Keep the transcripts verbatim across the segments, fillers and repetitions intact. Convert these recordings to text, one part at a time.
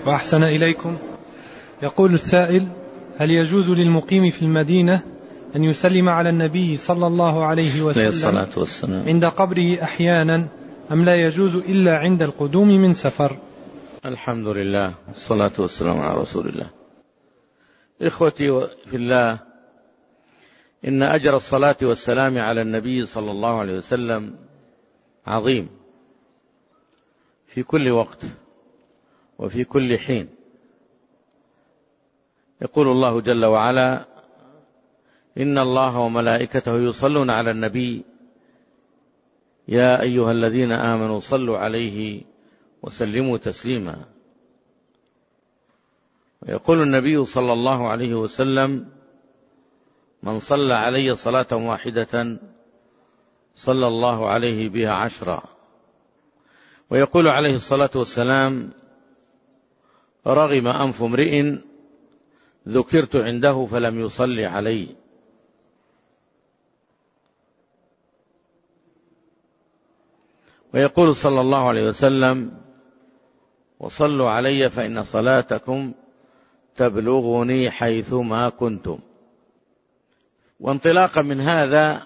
وأحسن إليكم. يقول السائل: هل يجوز للمقيم في المدينة أن يسلم على النبي صلى الله عليه وسلم عند قبره أحيانا، أم لا يجوز إلا عند القدوم من سفر؟ الحمد لله والصلاة والسلام على رسول الله. إخوتي في الله، إن أجر الصلاة والسلام على النبي صلى الله عليه وسلم عظيم في كل وقت وفي كل حين. يقول الله جل وعلا: إن الله وملائكته يصلون على النبي يا أيها الذين آمنوا صلوا عليه وسلموا تسليما. ويقول النبي صلى الله عليه وسلم: من صلى علي صلاة واحدة صلى الله عليه بها عشرا. ويقول عليه الصلاة والسلام: رغم أنف امرئ ذكرت عنده فلم يصلي علي. ويقول صلى الله عليه وسلم: وصلوا علي فإن صلاتكم تبلغني حيثما كنتم. وانطلاقا من هذا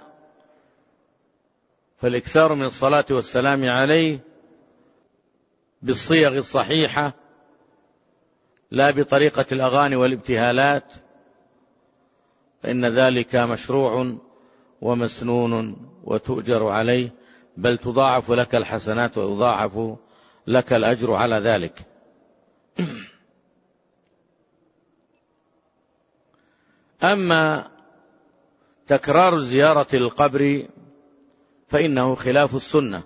فالإكثار من الصلاة والسلام عليه بالصيغ الصحيحة، لا بطريقة الأغاني والابتهالات، فإن ذلك مشروع ومسنون وتؤجر عليه، بل تضاعف لك الحسنات ويضاعف لك الأجر على ذلك. أما تكرار زيارة القبر فإنه خلاف السنة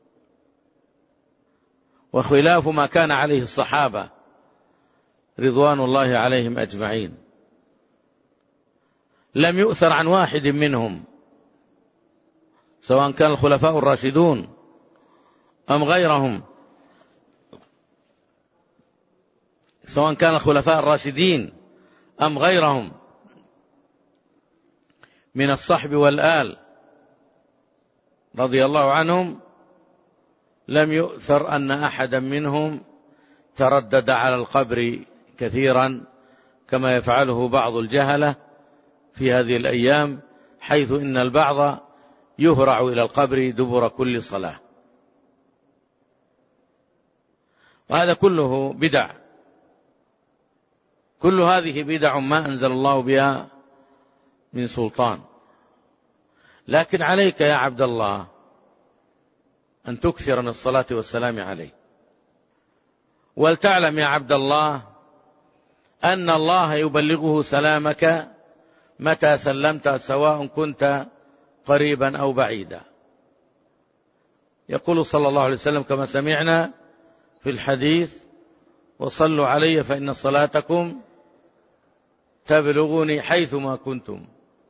وخلاف ما كان عليه الصحابة رضوان الله عليهم أجمعين. لم يؤثر عن واحد منهم، سواء كان الخلفاء الراشدون أم غيرهم، سواء كان الخلفاء الراشدين أم غيرهم من الصحب والآل رضي الله عنهم، لم يؤثر أن أحدا منهم تردد على القبر كثيرا كما يفعله بعض الجهلة في هذه الأيام، حيث إن البعض يهرع إلى القبر دبر كل صلاة، وهذا كله بدع. كل هذه بدع ما أنزل الله بها من سلطان. لكن عليك يا عبد الله أن تكثر من الصلاة والسلام عليه، ولتعلم يا عبد الله أن الله يبلغه سلامك متى سلمت، سواء كنت قريبا أو بعيدا. يقول صلى الله عليه وسلم كما سمعنا في الحديث: وصلوا علي فإن صلاتكم تبلغني حيثما كنتم.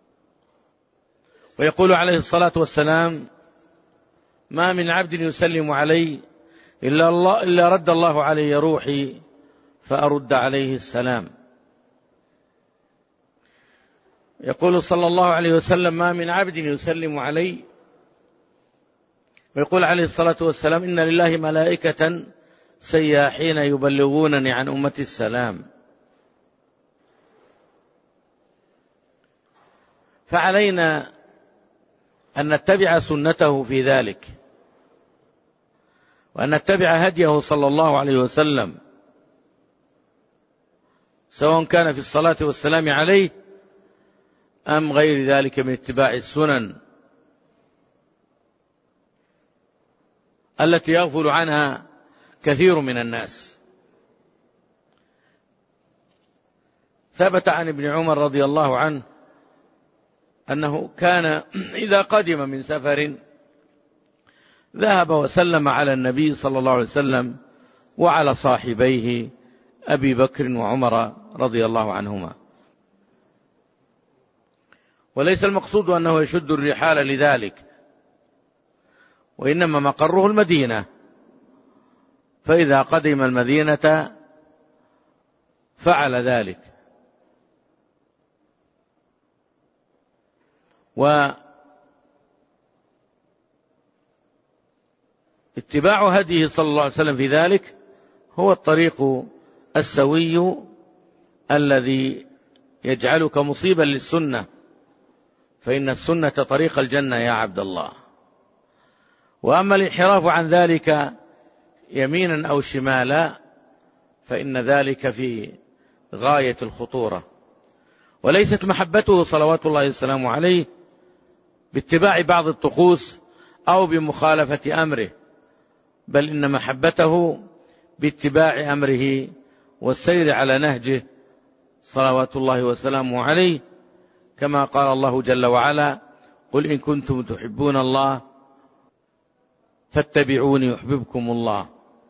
ويقول عليه الصلاة والسلام: ما من عبد يسلم علي إلا, الله إلا رد الله علي روحي فأرد عليه السلام. يقول صلى الله عليه وسلم: ما من عبد يسلم علي. ويقول عليه الصلاة والسلام: إن لله ملائكة سياحين يبلغونني عن أمتي السلام. فعلينا أن نتبع سنته في ذلك، وأن نتبع هديه صلى الله عليه وسلم، سواء كان في الصلاة والسلام عليه أم غير ذلك من اتباع السنن التي يغفل عنها كثير من الناس. ثبت عن ابن عمر رضي الله عنه أنه كان إذا قدم من سفر ذهب وسلم على النبي صلى الله عليه وسلم وعلى صاحبيه أبي بكر وعمر رضي الله عنهما. وليس المقصود أنه يشد الرحال لذلك، وإنما مقره المدينة، فإذا قدم المدينة فعل ذلك. واتباع هديه صلى الله عليه وسلم في ذلك هو الطريق السوي الذي يجعلك مصيبا للسنة، فإن السنة طريق الجنة يا عبد الله. وأما الانحراف عن ذلك يمينا أو شمالا فإن ذلك في غاية الخطورة. وليست محبته صلوات الله والسلام عليه باتباع بعض الطقوس أو بمخالفة أمره، بل إن محبته باتباع أمره والسير على نهجه صلوات الله وسلامه عليه، كما قال الله جل وعلا: قل إن كنتم تحبون الله فاتبعوني يحببكم الله.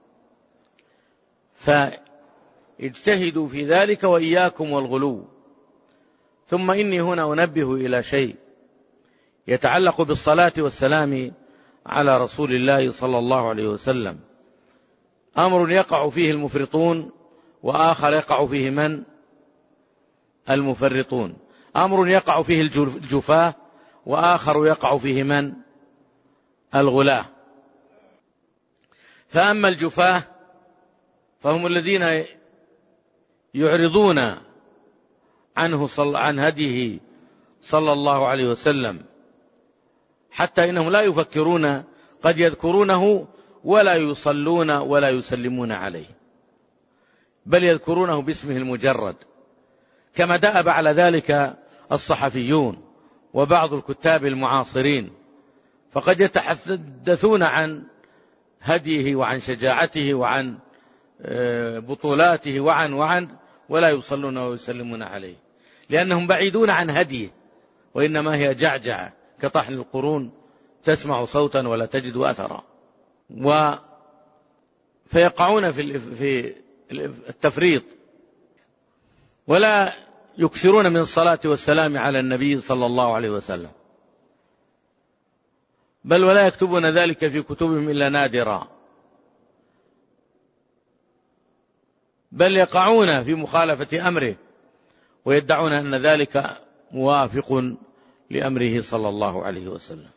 فاجتهدوا في ذلك وإياكم والغلو. ثم إني هنا أنبه إلى شيء يتعلق بالصلاة والسلام على رسول الله صلى الله عليه وسلم. أمر يقع فيه المفرطون، وآخر يقع فيه من؟ المفرطون. أمر يقع فيه الجفاة، وآخر يقع فيه من؟ الغلاة. فأما الجفاة فهم الذين يعرضون عنه صل... عن هديه صلى الله عليه وسلم، حتى إنهم لا يفكرون، قد يذكرونه ولا يصلون ولا يسلمون عليه، بل يذكرونه باسمه المجرد، كما دأب على ذلك الصحفيون وبعض الكتاب المعاصرين، فقد يتحدثون عن هديه وعن شجاعته وعن بطولاته وعن وعن ولا يصلون ويسلمون عليه، لأنهم بعيدون عن هديه، وإنما هي جعجعة كطحن القرون، تسمع صوتا ولا تجد أثرا. و فيقعون في التفريط، ولا يكثرون من الصلاة والسلام على النبي صلى الله عليه وسلم، بل ولا يكتبون ذلك في كتبهم إلا نادرا، بل يقعون في مخالفة أمره ويدعون أن ذلك موافق لأمره صلى الله عليه وسلم.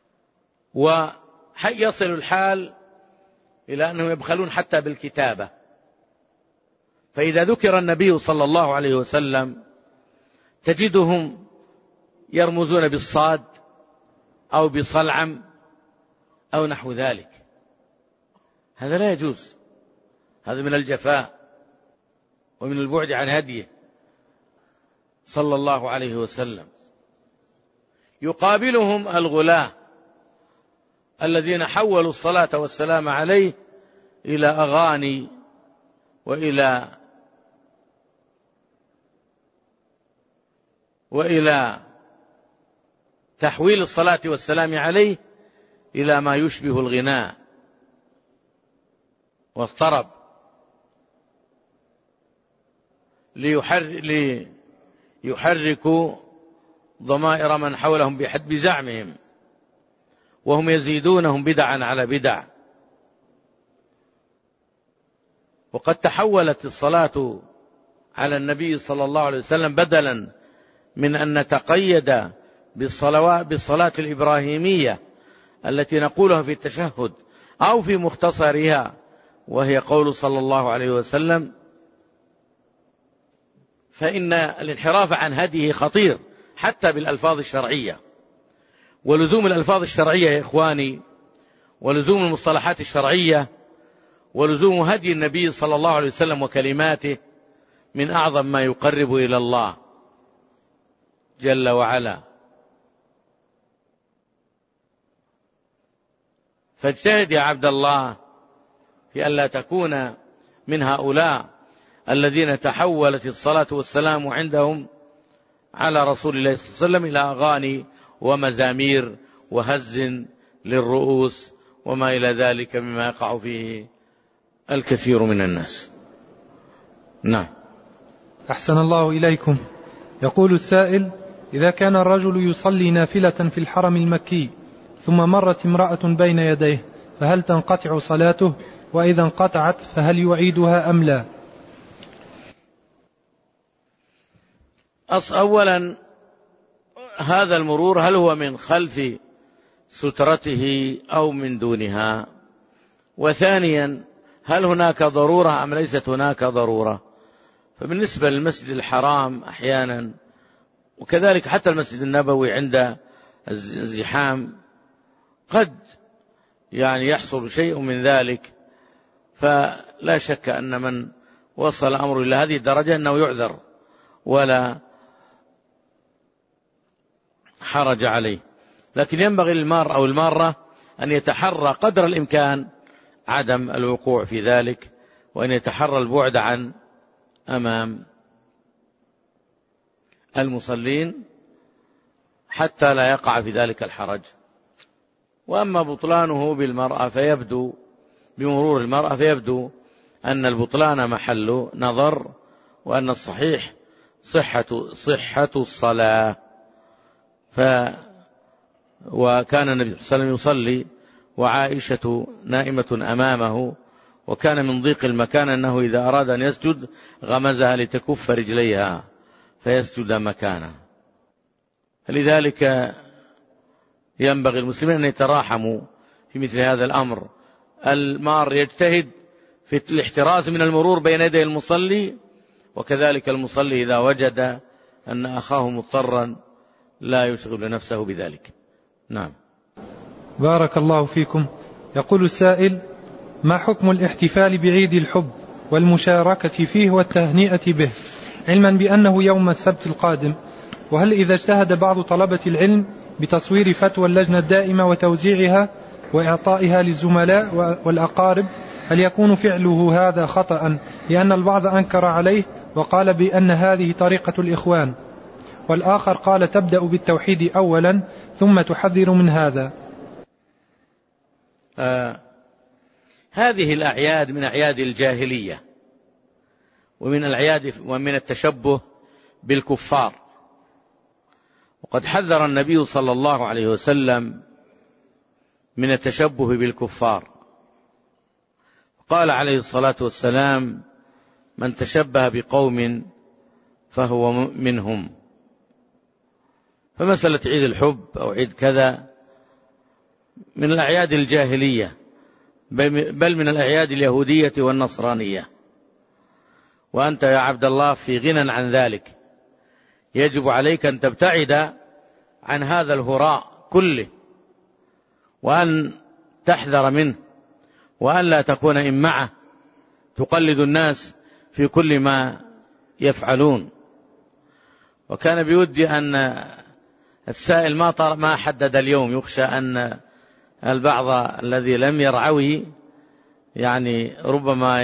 ويصل الحال إلى أنهم يبخلون حتى بالكتابة، فإذا ذكر النبي صلى الله عليه وسلم تجدهم يرمزون بالصاد أو بصلعم أو نحو ذلك. هذا لا يجوز، هذا من الجفاء ومن البعد عن هديه صلى الله عليه وسلم. يقابلهم الغلاة الذين حولوا الصلاة والسلام عليه إلى أغاني وإلى وإلى تحويل الصلاة والسلام عليه إلى ما يشبه الغناء والطرب، ليحركوا ضمائر من حولهم بحد بزعمهم، وهم يزيدونهم بدعا على بدع. وقد تحولت الصلاة على النبي صلى الله عليه وسلم بدلا من أن نتقيد بالصلوات بالصلاة الإبراهيمية التي نقولها في التشهد أو في مختصرها، وهي قول صلى الله عليه وسلم، فإن الانحراف عن هديه خطير حتى بالألفاظ الشرعية. ولزوم الألفاظ الشرعية يا إخواني، ولزوم المصطلحات الشرعية، ولزوم هدي النبي صلى الله عليه وسلم وكلماته من أعظم ما يقرب إلى الله جل وعلا. فاجتهد يا عبد الله في ألا تكون من هؤلاء الذين تحولت الصلاة والسلام عندهم على رسول الله صلى الله عليه وسلم إلى أغاني ومزامير وهز للرؤوس وما إلى ذلك مما يقع فيه الكثير من الناس. نعم. أحسن الله إليكم. يقول السائل: إذا كان الرجل يصلي نافلة في الحرم المكي ثم مرت امرأة بين يديه فهل تنقطع صلاته؟ وإذا انقطعت فهل يعيدها أم لا؟ أولا، هذا المرور هل هو من خلف سترته أو من دونها؟ وثانيا، هل هناك ضرورة أم ليست هناك ضرورة؟ فبالنسبة للمسجد الحرام أحيانا، وكذلك حتى المسجد النبوي عند الزحام قد يعني يحصل شيء من ذلك، فلا شك أن من وصل أمره إلى هذه الدرجة أنه يعذر ولا حرج عليه. لكن ينبغي للمار أو المارة أن يتحرى قدر الإمكان عدم الوقوع في ذلك، وأن يتحرى البعد عن أمام المصلين حتى لا يقع في ذلك الحرج. وأما بطلانه بالمرأة فيبدو بمرور المرأة فيبدو أن البطلان محل نظر، وأن الصحيح صحة صحة الصلاة. ف وكان النبي صلى الله عليه وسلم يصلي وعائشة نائمة أمامه، وكان من ضيق المكان أنه إذا أراد أن يسجد غمزها لتكف رجليها فيسجد مكانه. لذلك ينبغي المسلمين أن يتراحموا في مثل هذا الأمر. المار يجتهد في الاحتراز من المرور بين يدي المصلي، وكذلك المصلي إذا وجد أن أخاه مضطرا لا يشغل نفسه بذلك. نعم. بارك الله فيكم. يقول السائل: ما حكم الاحتفال بعيد الحب والمشاركة فيه والتهنئة به، علما بأنه يوم السبت القادم؟ وهل إذا اجتهد بعض طلبة العلم بتصوير فتوى اللجنة الدائمة وتوزيعها وإعطائها للزملاء والأقارب، هل يكون فعله هذا خطأ لأن البعض أنكر عليه وقال بأن هذه طريقة الإخوان، والآخر قال تبدأ بالتوحيد أولا ثم تحذر من هذا؟ آه هذه الأعياد من أعياد الجاهلية، ومن الأعياد ومن التشبه بالكفار، وقد حذر النبي صلى الله عليه وسلم من التشبه بالكفار. قال عليه الصلاة والسلام: من تشبه بقوم فهو منهم. فمسألة عيد الحب أو عيد كذا من الأعياد الجاهلية، بل من الأعياد اليهودية والنصرانية، وأنت يا عبد الله في غنى عن ذلك. يجب عليك أن تبتعد عن هذا الهراء كله، وأن تحذر منه، وأن لا تكون إمعة تقلد الناس في كل ما يفعلون. وكان بودي أن السائل ما طر ما حدد اليوم، يخشى أن البعض الذي لم يرعوي يعني ربما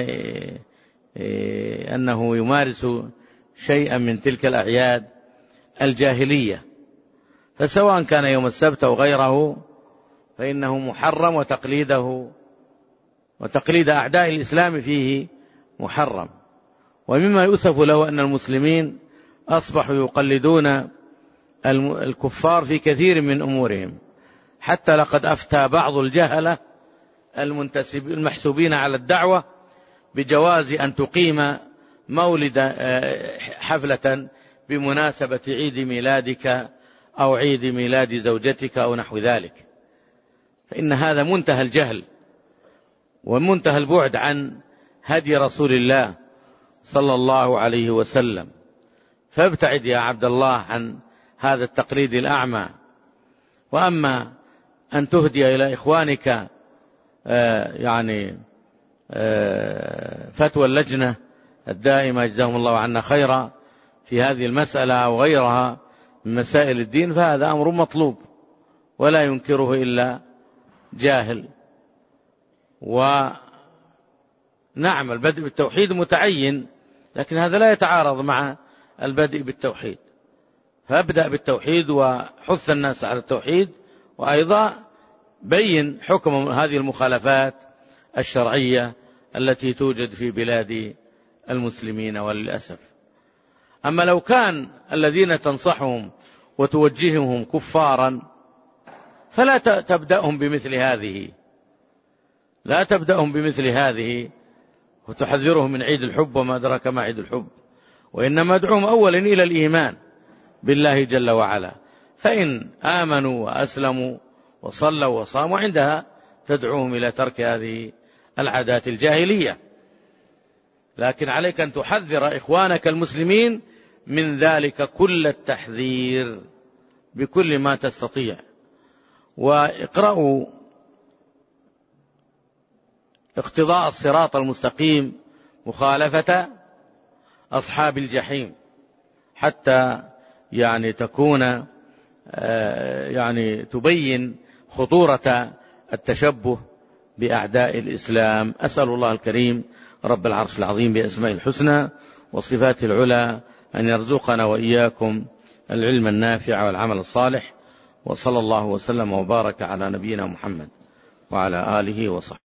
أنه يمارس شيئا من تلك الأعياد الجاهلية. فسواء كان يوم السبت أو غيره فإنه محرم، وتقليده وتقليد أعداء الإسلام فيه محرم. ومما يؤسف له أن المسلمين أصبحوا يقلدون الكفار في كثير من أمورهم، حتى لقد أفتى بعض الجهلة المحسوبين على الدعوة بجواز أن تقيم مولد حفلة بمناسبة عيد ميلادك أو عيد ميلاد زوجتك أو نحو ذلك، فإن هذا منتهى الجهل ومنتهى البعد عن هدي رسول الله صلى الله عليه وسلم. فابتعد يا عبد الله عن هذا التقليد الأعمى. وأما أن تهدي إلى إخوانك آه يعني آه فتوى اللجنة الدائمة جزاهم الله عنا خيرا في هذه المسألة أو غيرها من مسائل الدين، فهذا أمر مطلوب ولا ينكره إلا جاهل. ونعم البدء بالتوحيد متعين، لكن هذا لا يتعارض مع البدء بالتوحيد. فابدأ بالتوحيد وحث الناس على التوحيد، وأيضا بين حكم هذه المخالفات الشرعية التي توجد في بلاد المسلمين وللأسف. أما لو كان الذين تنصحهم وتوجههم كفارا فلا تبدأهم بمثل هذه، لا تبدأهم بمثل هذه وتحذرهم من عيد الحب وما أدراك ما عيد الحب، وإنما ادعوهم أولا إلى الإيمان بالله جل وعلا، فإن آمنوا وأسلموا وصلوا وصاموا عندها تدعوهم إلى ترك هذه العادات الجاهلية. لكن عليك أن تحذر إخوانك المسلمين من ذلك كل التحذير بكل ما تستطيع. واقرأوا اقتضاء الصراط المستقيم مخالفة أصحاب الجحيم حتى يعني تكون يعني تبين خطورة التشبه بأعداء الإسلام. أسأل الله الكريم رب العرش العظيم بأسماء الحسنى وصفات العلى أن يرزقنا وإياكم العلم النافع والعمل الصالح، وصلى الله وسلم وبارك على نبينا محمد وعلى آله وصحبه.